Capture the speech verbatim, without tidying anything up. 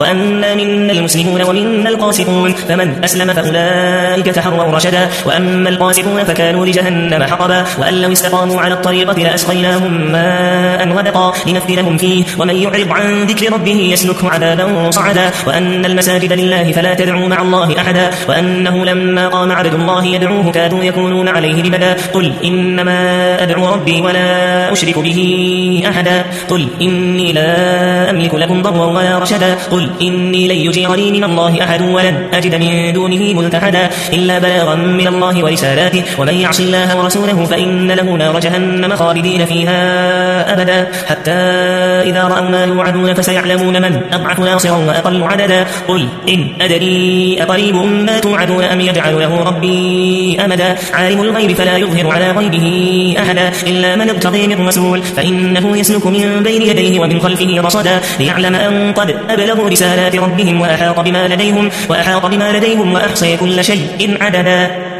وأنا منا المسلمون ومنا القاسطون فمن أسلم فأولئك تحروا رشدا وأما القاسطون فكانوا لجهنم حطبا وأن لو استقاموا على الطريقة لأسقيناهم ماء غدقا لنفتنهم فيه ومن يعرض عن ذكر ربه يسلكه عذابا صعدا وأن المساجد لله فلا تدعوا مع الله أحدا وأنه لما قام عبد الله يدعوه كادوا يكونون عليه لبدا قل إنما أدعو ربي ولا أشرك به أحدا قل إني لا أملك لكم ضرا ولا رشدا قل إني لن يجيرني من الله أحد ولن أجد من دونه ملتحدا إلا بلاغا من الله ورسالاته ومن يعص الله ورسوله فإن له نار جهنم خالدين فيها أبدا حتى إذا رأوا ما يوعدون فسيعلمون من أضعف ناصرا وأقل عددا قل إن أدري أقريب ما توعدون أم يجعل له ربي أمدا عالم الغيب فلا يظهر على غيبه أحدا إلا من ارتضي من رسول فإنه يسلك من بين يديه ومن خلفه رصدا ليعلم أن قد أبلغوا رسالات ربهم وأحاط بما لديهم وأحاط بما لديهم وأحصي كل شيء عددا.